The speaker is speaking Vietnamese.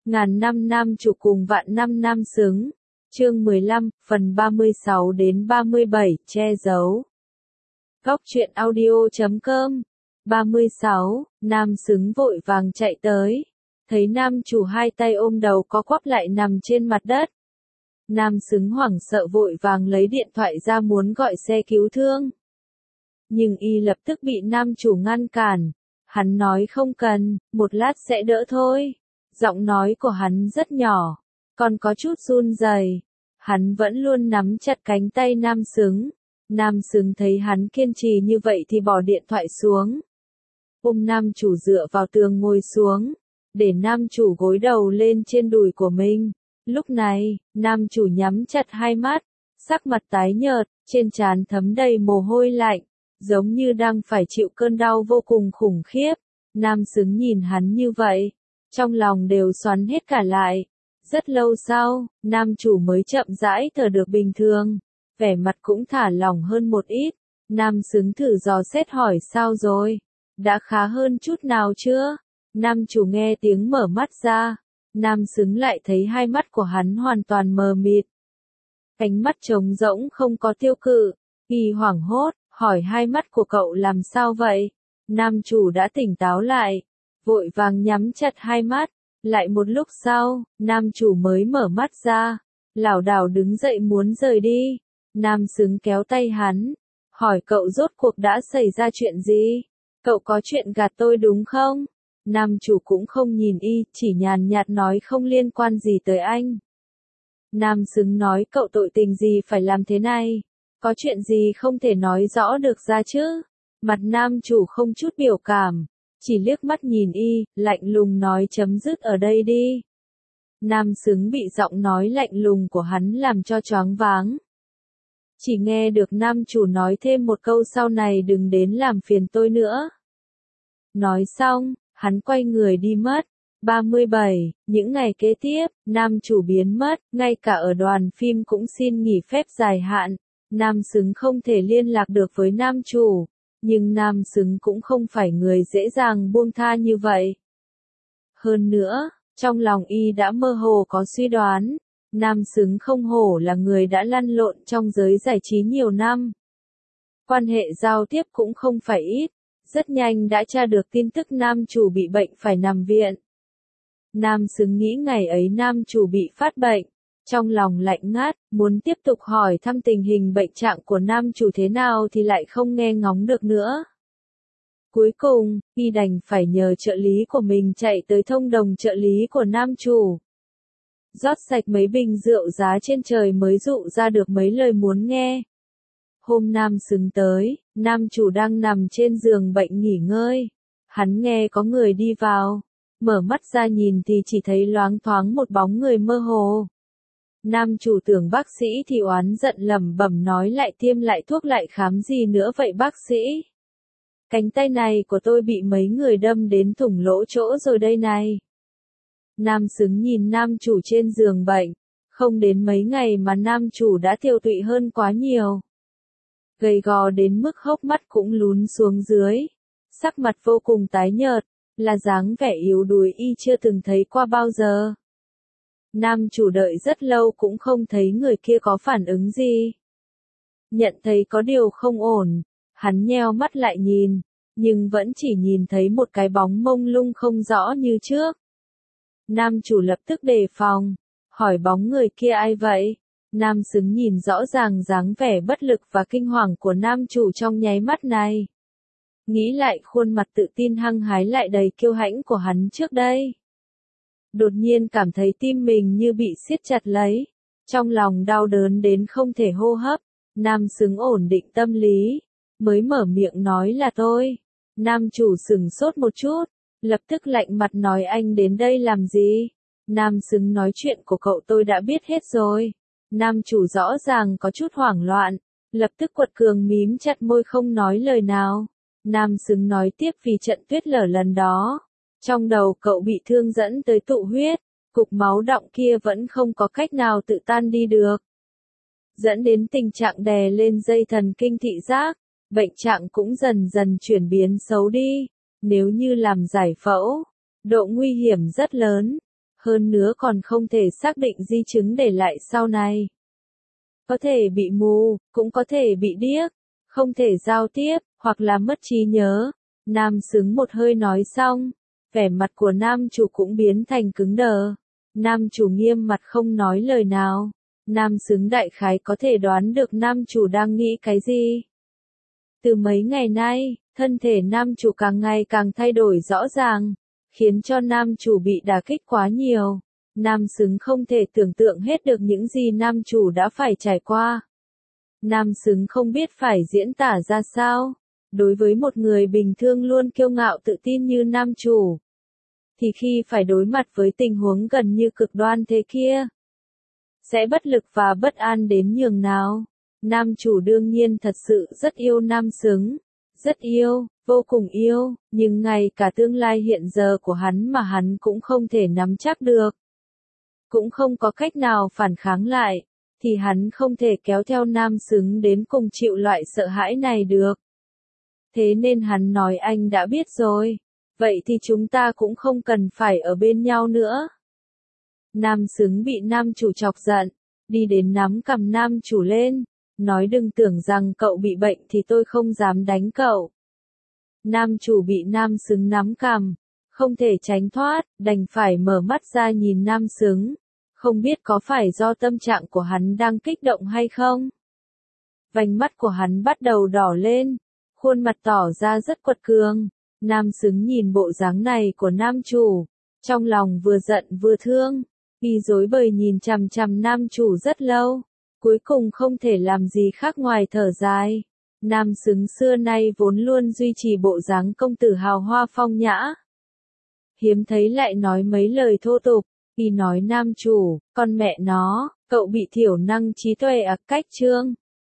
Ngàn năm nam chủ cùng vạn năm nam xứng. Chương 15, phần 36 đến 37, che giấu. Góc truyện audio.com. 36, nam xứng vội vàng chạy tới. Thấy nam chủ hai tay ôm đầu có quắp lại nằm trên mặt đất. Nam xứng hoảng sợ vội vàng lấy điện thoại ra muốn gọi xe cứu thương. Nhưng y lập tức bị nam chủ ngăn cản. Hắn nói không cần, một lát sẽ đỡ thôi. Giọng nói của hắn rất nhỏ, còn có chút run rẩy. Hắn vẫn luôn nắm chặt cánh tay nam xứng. Nam xứng thấy hắn kiên trì như vậy thì bỏ điện thoại xuống. Ôm nam chủ dựa vào tường ngồi xuống, để nam chủ gối đầu lên trên đùi của mình. Lúc này, nam chủ nhắm chặt hai mắt, sắc mặt tái nhợt, trên trán thấm đầy mồ hôi lạnh, giống như đang phải chịu cơn đau vô cùng khủng khiếp. Nam xứng nhìn hắn như vậy, trong lòng đều xoắn hết cả lại. Rất lâu sau, nam chủ mới chậm rãi thở được bình thường, vẻ mặt cũng thả lỏng hơn một ít. Nam xứng thử dò xét hỏi sao rồi, đã khá hơn chút nào chưa? Nam chủ nghe tiếng mở mắt ra, nam xứng lại thấy hai mắt của hắn hoàn toàn mờ mịt. Cánh mắt trống rỗng không có tiêu cự, y hoảng hốt, hỏi hai mắt của cậu làm sao vậy? Nam chủ đã tỉnh táo lại, vội vàng nhắm chặt hai mắt. Lại một lúc sau, nam chủ mới mở mắt ra, lảo đảo đứng dậy muốn rời đi. Nam xứng kéo tay hắn, hỏi cậu rốt cuộc đã xảy ra chuyện gì? Cậu có chuyện gạt tôi đúng không? Nam chủ cũng không nhìn y, chỉ nhàn nhạt nói không liên quan gì tới anh. Nam xứng nói cậu tội tình gì phải làm thế này? Có chuyện gì không thể nói rõ được ra chứ? Mặt nam chủ không chút biểu cảm, chỉ liếc mắt nhìn y, lạnh lùng nói chấm dứt ở đây đi. Nam xứng bị giọng nói lạnh lùng của hắn làm cho choáng váng. Chỉ nghe được nam chủ nói thêm một câu sau này đừng đến làm phiền tôi nữa. Nói xong, hắn quay người đi mất. 37, những ngày kế tiếp, nam chủ biến mất, ngay cả ở đoàn phim cũng xin nghỉ phép dài hạn. Nam xứng không thể liên lạc được với nam chủ. Nhưng nam xứng cũng không phải người dễ dàng buông tha như vậy. Hơn nữa, trong lòng y đã mơ hồ có suy đoán, nam xứng không hổ là người đã lăn lộn trong giới giải trí nhiều năm. Quan hệ giao tiếp cũng không phải ít, rất nhanh đã tra được tin tức nam chủ bị bệnh phải nằm viện. Nam xứng nghĩ ngày ấy nam chủ bị phát bệnh. Trong lòng lạnh ngắt, muốn tiếp tục hỏi thăm tình hình bệnh trạng của nam chủ thế nào thì lại không nghe ngóng được nữa. Cuối cùng, y đành phải nhờ trợ lý của mình chạy tới thông đồng trợ lý của nam chủ. Rót sạch mấy bình rượu giá trên trời mới dụ ra được mấy lời muốn nghe. Hôm nam xứng tới, nam chủ đang nằm trên giường bệnh nghỉ ngơi. Hắn nghe có người đi vào, mở mắt ra nhìn thì chỉ thấy loáng thoáng một bóng người mơ hồ. Nam chủ tưởng bác sĩ thì oán giận lẩm bẩm nói lại tiêm lại thuốc lại khám gì nữa vậy bác sĩ? Cánh tay này của tôi bị mấy người đâm đến thủng lỗ chỗ rồi đây này. Nam xứng nhìn nam chủ trên giường bệnh, không đến mấy ngày mà nam chủ đã tiêu tụy hơn quá nhiều. Gầy gò đến mức hốc mắt cũng lún xuống dưới, sắc mặt vô cùng tái nhợt, là dáng vẻ yếu đuối y chưa từng thấy qua bao giờ. Nam chủ đợi rất lâu cũng không thấy người kia có phản ứng gì. Nhận thấy có điều không ổn, hắn nheo mắt lại nhìn, nhưng vẫn chỉ nhìn thấy một cái bóng mông lung không rõ như trước. Nam chủ lập tức đề phòng, hỏi bóng người kia ai vậy? Nam xứng nhìn rõ ràng dáng vẻ bất lực và kinh hoàng của nam chủ trong nháy mắt này. Nghĩ lại khuôn mặt tự tin hăng hái lại đầy kiêu hãnh của hắn trước đây. Đột nhiên cảm thấy tim mình như bị siết chặt lấy, trong lòng đau đớn đến không thể hô hấp. Nam xứng ổn định tâm lý, mới mở miệng nói là tôi. Nam chủ sửng sốt một chút, lập tức lạnh mặt nói anh đến đây làm gì? Nam xứng nói chuyện của cậu tôi đã biết hết rồi. Nam chủ rõ ràng có chút hoảng loạn, lập tức quật cường mím chặt môi không nói lời nào. Nam xứng nói tiếp vì trận tuyết lở lần đó. Trong đầu cậu bị thương dẫn tới tụ huyết, cục máu đọng kia vẫn không có cách nào tự tan đi được. Dẫn đến tình trạng đè lên dây thần kinh thị giác, bệnh trạng cũng dần dần chuyển biến xấu đi. Nếu như làm giải phẫu, độ nguy hiểm rất lớn. hơn nữa còn không thể xác định di chứng để lại sau này. Có thể bị mù, cũng có thể bị điếc, không thể giao tiếp, hoặc là mất trí nhớ. Nam xứng một hơi nói xong, vẻ mặt của nam chủ cũng biến thành cứng đờ. Nam chủ nghiêm mặt không nói lời nào. Nam xứng đại khái có thể đoán được nam chủ đang nghĩ cái gì. Từ mấy ngày nay, thân thể nam chủ càng ngày càng thay đổi rõ ràng, khiến cho nam chủ bị đả kích quá nhiều. Nam xứng không thể tưởng tượng hết được những gì nam chủ đã phải trải qua. Nam xứng không biết phải diễn tả ra sao. Đối với một người bình thường luôn kiêu ngạo tự tin như nam chủ, thì khi phải đối mặt với tình huống gần như cực đoan thế kia, sẽ bất lực và bất an đến nhường nào. Nam chủ đương nhiên thật sự rất yêu nam xứng, rất yêu, vô cùng yêu, nhưng ngay cả tương lai hiện giờ của hắn mà hắn cũng không thể nắm chắc được. Cũng không có cách nào phản kháng lại, thì hắn không thể kéo theo nam xứng đến cùng chịu loại sợ hãi này được. Thế nên hắn nói anh đã biết rồi, vậy thì chúng ta cũng không cần phải ở bên nhau nữa. Nam xứng bị nam chủ chọc giận, đi đến nắm cầm nam chủ lên, nói đừng tưởng rằng cậu bị bệnh thì tôi không dám đánh cậu. Nam chủ bị nam xứng nắm cầm, không thể tránh thoát, đành phải mở mắt ra nhìn nam xứng, không biết có phải do tâm trạng của hắn đang kích động hay không. Vành mắt của hắn bắt đầu đỏ lên, khuôn mặt tỏ ra rất quật cường. Nam xứng nhìn bộ dáng này của nam chủ, trong lòng vừa giận vừa thương, y rối bời nhìn chằm chằm nam chủ rất lâu, cuối cùng không thể làm gì khác ngoài thở dài. Nam xứng xưa nay vốn luôn duy trì bộ dáng công tử hào hoa phong nhã, hiếm thấy lại nói mấy lời thô tục. Y nói nam chủ, con mẹ nó, cậu bị thiểu năng trí tuệ à, cách trương.